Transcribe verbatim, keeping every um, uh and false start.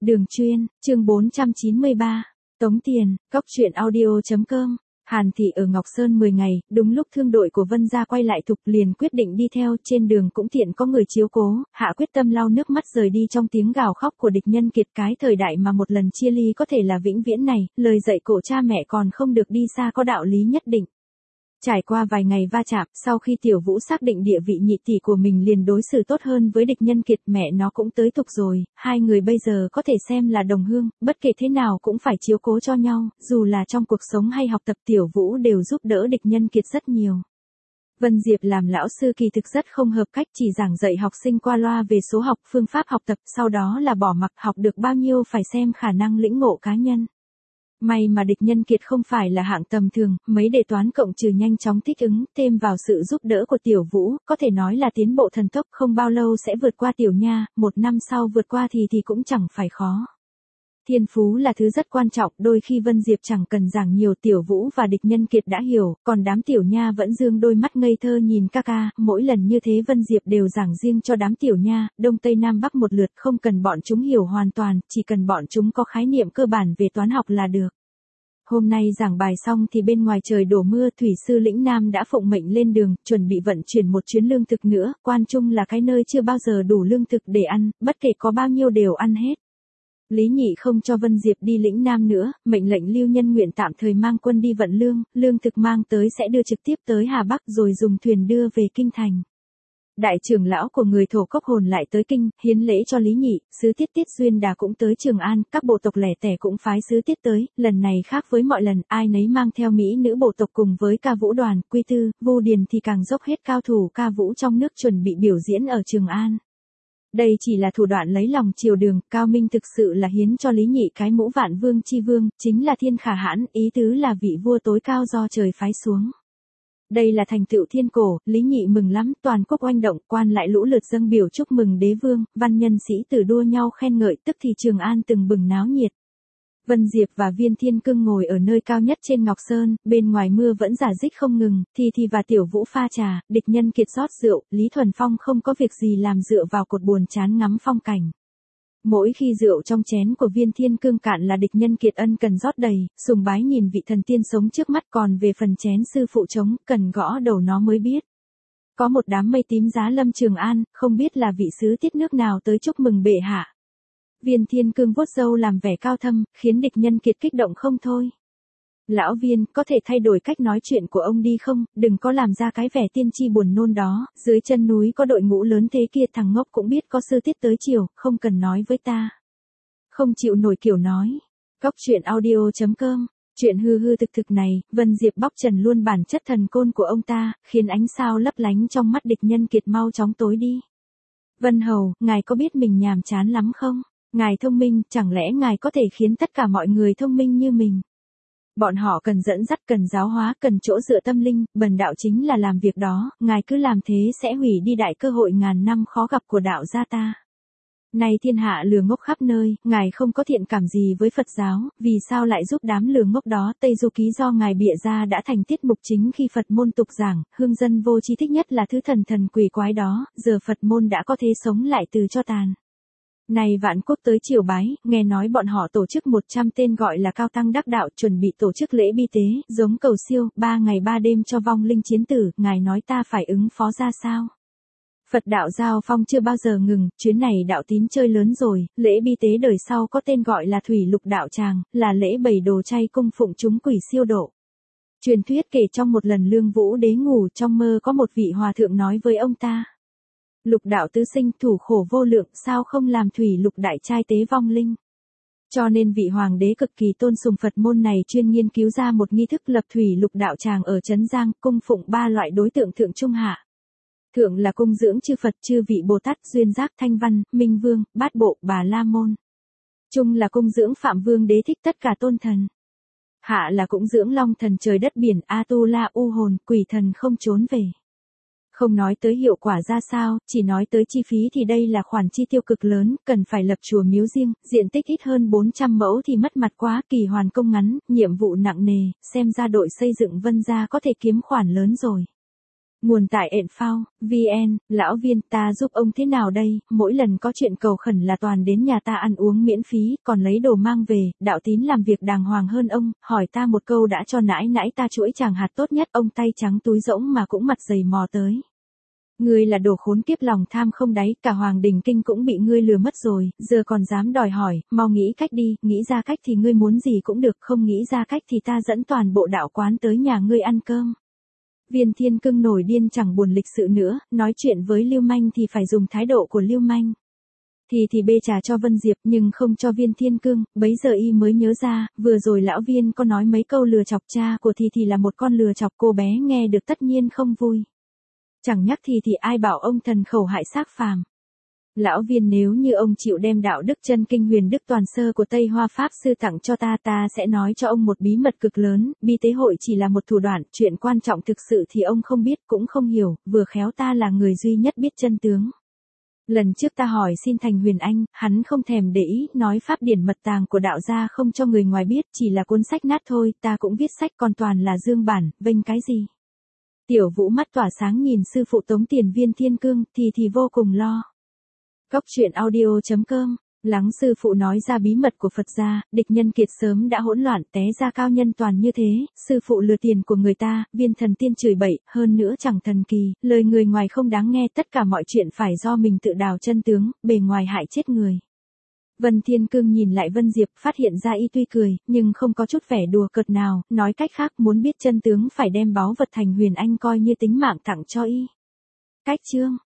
Đường chuyên, chương bốn trăm chín mươi ba. Tống tiền, cóc truyện audio chấm com. Hàn Thị ở Ngọc Sơn mười ngày, đúng lúc thương đội của Vân gia quay lại Thục liền quyết định đi theo, trên đường cũng tiện có người chiếu cố, hạ quyết tâm lau nước mắt rời đi trong tiếng gào khóc của địch nhân kiệt. Cái thời đại mà một lần chia ly có thể là vĩnh viễn này, lời dạy cổ cha mẹ còn không được đi xa có đạo lý nhất định. Trải qua vài ngày va chạm, sau khi Tiểu Vũ xác định địa vị nhị tỷ của mình liền đối xử tốt hơn với địch nhân kiệt, mẹ nó cũng tới Thục rồi, hai người bây giờ có thể xem là đồng hương, bất kể thế nào cũng phải chiếu cố cho nhau, dù là trong cuộc sống hay học tập Tiểu Vũ đều giúp đỡ địch nhân kiệt rất nhiều. Vân Diệp làm lão sư kỳ thực rất không hợp cách, chỉ giảng dạy học sinh qua loa về số học, phương pháp học tập, sau đó là bỏ mặc, học được bao nhiêu phải xem khả năng lĩnh ngộ cá nhân. May mà địch nhân kiệt không phải là hạng tầm thường, mấy đề toán cộng trừ nhanh chóng thích ứng, thêm vào sự giúp đỡ của Tiểu Vũ, có thể nói là tiến bộ thần tốc, không bao lâu sẽ vượt qua Tiểu Nha, một năm sau vượt qua thì thì cũng chẳng phải khó. Thiên phú là thứ rất quan trọng, đôi khi Vân Diệp chẳng cần giảng nhiều, Tiểu Vũ và địch nhân kiệt đã hiểu, còn đám Tiểu Nha vẫn dương đôi mắt ngây thơ nhìn ca ca, mỗi lần như thế Vân Diệp đều giảng riêng cho đám Tiểu Nha, Đông Tây Nam Bắc một lượt, không cần bọn chúng hiểu hoàn toàn, chỉ cần bọn chúng có khái niệm cơ bản về toán học là được. Hôm nay giảng bài xong thì bên ngoài trời đổ mưa, thủy sư lĩnh Nam đã phụng mệnh lên đường, chuẩn bị vận chuyển một chuyến lương thực nữa, Quan Trung là cái nơi chưa bao giờ đủ lương thực để ăn, bất kể có bao nhiêu đều ăn hết. Lý Nhị không cho Vân Diệp đi lĩnh Nam nữa, mệnh lệnh Lưu Nhân Nguyện tạm thời mang quân đi vận lương, lương thực mang tới sẽ đưa trực tiếp tới Hà Bắc rồi dùng thuyền đưa về Kinh Thành. Đại trưởng lão của người Thổ Cốc Hồn lại tới kinh, hiến lễ cho Lý Nhị, sứ tiết Tiết Duyên Đà cũng tới Trường An, các bộ tộc lẻ tẻ cũng phái sứ tiết tới, lần này khác với mọi lần, ai nấy mang theo mỹ nữ bộ tộc cùng với ca vũ đoàn, Quy Tư, Vu Điền thì càng dốc hết cao thủ ca vũ trong nước chuẩn bị biểu diễn ở Trường An. Đây chỉ là thủ đoạn lấy lòng triều đường, Cao Minh thực sự là hiến cho Lý Nhị cái mũ Vạn Vương chi vương, chính là thiên khả hãn, ý tứ là vị vua tối cao do trời phái xuống. Đây là thành tựu thiên cổ, Lý Nhị mừng lắm, toàn quốc oanh động, quan lại lũ lượt dâng biểu chúc mừng đế vương, văn nhân sĩ tử đua nhau khen ngợi, tức thì Trường An từng bừng náo nhiệt. Vân Diệp và Viên Thiên Cương ngồi ở nơi cao nhất trên Ngọc Sơn, bên ngoài mưa vẫn rả rích không ngừng, Thì Thì và Tiểu Vũ pha trà, địch nhân kiệt rót rượu, Lý Thuần Phong không có việc gì làm dựa vào cột buồn chán ngắm phong cảnh. Mỗi khi rượu trong chén của Viên Thiên Cương cạn là địch nhân kiệt ân cần rót đầy, sùng bái nhìn vị thần tiên sống trước mắt, còn về phần chén sư phụ trống, cần gõ đầu nó mới biết. Có một đám mây tím giá lâm Trường An, không biết là vị sứ tiết nước nào tới chúc mừng bệ hạ. Viên Thiên Cương vuốt râu làm vẻ cao thâm, khiến địch nhân kiệt kích động không thôi. Lão Viên, có thể thay đổi cách nói chuyện của ông đi không, đừng có làm ra cái vẻ tiên tri buồn nôn đó, dưới chân núi có đội ngũ lớn thế kia, thằng ngốc cũng biết có sư tiết tới chiều, không cần nói với ta. Không chịu nổi kiểu nói. Cóc truyện audio chấm com. Chuyện hư hư thực thực này, Vân Diệp bóc trần luôn bản chất thần côn của ông ta, khiến ánh sao lấp lánh trong mắt địch nhân kiệt mau chóng tối đi. Vân Hầu, ngài có biết mình nhàm chán lắm không? Ngài thông minh, chẳng lẽ ngài có thể khiến tất cả mọi người thông minh như mình? Bọn họ cần dẫn dắt, cần giáo hóa, cần chỗ dựa tâm linh, bần đạo chính là làm việc đó, ngài cứ làm thế sẽ hủy đi đại cơ hội ngàn năm khó gặp của đạo gia ta. Nay thiên hạ lừa ngốc khắp nơi, ngài không có thiện cảm gì với Phật giáo, vì sao lại giúp đám lừa ngốc đó? Tây Du Ký do ngài bịa ra đã thành tiết mục chính khi Phật môn tục giảng, hương dân vô tri thích nhất là thứ thần thần quỷ quái đó, giờ Phật môn đã có thế sống lại từ cho tàn. Này vạn quốc tới triều bái, nghe nói bọn họ tổ chức một trăm tên gọi là cao tăng đắc đạo, chuẩn bị tổ chức lễ bi tế, giống cầu siêu, ba ngày ba đêm cho vong linh chiến tử, ngài nói ta phải ứng phó ra sao? Phật đạo giao phong chưa bao giờ ngừng, chuyến này đạo tín chơi lớn rồi, lễ bi tế đời sau có tên gọi là Thủy Lục Đạo Tràng, là lễ bày đồ chay cung phụng chúng quỷ siêu độ. Truyền thuyết kể trong một lần Lương Vũ đế ngủ trong mơ có một vị hòa thượng nói với ông ta. Lục đạo tứ sinh thủ khổ vô lượng, sao không làm thủy lục đại trai tế vong linh. Cho nên vị hoàng đế cực kỳ tôn sùng Phật môn này chuyên nghiên cứu ra một nghi thức lập thủy lục đạo tràng ở Trấn Giang, cung phụng ba loại đối tượng thượng trung hạ. Thượng là cung dưỡng chư Phật, chư vị Bồ Tát, Duyên Giác, Thanh Văn, Minh Vương, Bát Bộ, Bà La Môn. Trung là cung dưỡng Phạm Vương đế thích tất cả tôn thần. Hạ là cũng dưỡng long thần trời đất biển, A Tu La U hồn, quỷ thần không trốn về. Không nói tới hiệu quả ra sao, chỉ nói tới chi phí thì đây là khoản chi tiêu cực lớn, cần phải lập chùa miếu riêng, diện tích ít hơn bốn trăm mẫu thì mất mặt quá, kỳ hoàn công ngắn, nhiệm vụ nặng nề, xem ra đội xây dựng Vân gia có thể kiếm khoản lớn rồi. Nguồn tại ện phao, vn, lão Viên ta giúp ông thế nào đây, mỗi lần có chuyện cầu khẩn là toàn đến nhà ta ăn uống miễn phí, còn lấy đồ mang về, đạo tín làm việc đàng hoàng hơn ông, hỏi ta một câu đã cho nãi nãi ta chuỗi chàng hạt tốt nhất, ông tay trắng túi rỗng mà cũng mặt dày mò tới. Ngươi là đồ khốn kiếp lòng tham không đáy, cả Hoàng Đình Kinh cũng bị ngươi lừa mất rồi, giờ còn dám đòi hỏi, mau nghĩ cách đi, nghĩ ra cách thì ngươi muốn gì cũng được, không nghĩ ra cách thì ta dẫn toàn bộ đạo quán tới nhà ngươi ăn cơm. Viên Thiên Cương nổi điên chẳng buồn lịch sự nữa, nói chuyện với Lưu Manh thì phải dùng thái độ của Lưu Manh. Thì thì bê trà cho Vân Diệp nhưng không cho Viên Thiên Cương, bấy giờ y mới nhớ ra, vừa rồi lão Viên có nói mấy câu lừa chọc cha của thì thì là một con lừa chọc, cô bé nghe được tất nhiên không vui. Chẳng nhắc thì thì ai bảo ông thần khẩu hại xác phàm. Lão Viên nếu như ông chịu đem đạo đức chân kinh huyền đức toàn sơ của Tây Hoa Pháp sư tặng cho ta, ta sẽ nói cho ông một bí mật cực lớn, bi tế hội chỉ là một thủ đoạn, chuyện quan trọng thực sự thì ông không biết cũng không hiểu, vừa khéo ta là người duy nhất biết chân tướng. Lần trước ta hỏi xin Thành Huyền Anh, hắn không thèm để ý, nói pháp điển mật tàng của đạo gia không cho người ngoài biết, chỉ là cuốn sách nát thôi, ta cũng viết sách còn toàn là dương bản, vênh cái gì. Tiểu Vũ mắt tỏa sáng nhìn sư phụ tống tiền Viên Thiên Cương, thì thì vô cùng lo. Cốc truyện audio chấm com, lắng sư phụ nói ra bí mật của Phật gia, địch nhân kiệt sớm đã hỗn loạn, té ra cao nhân toàn như thế, sư phụ lừa tiền của người ta, Viên thần tiên chửi bậy, hơn nữa chẳng thần kỳ, lời người ngoài không đáng nghe, tất cả mọi chuyện phải do mình tự đào chân tướng, bề ngoài hại chết người. Vân Thiên Cương nhìn lại Vân Diệp, phát hiện ra y tuy cười, nhưng không có chút vẻ đùa cợt nào, nói cách khác muốn biết chân tướng phải đem báu vật Thành Huyền Anh coi như tính mạng tặng cho y. Cách chương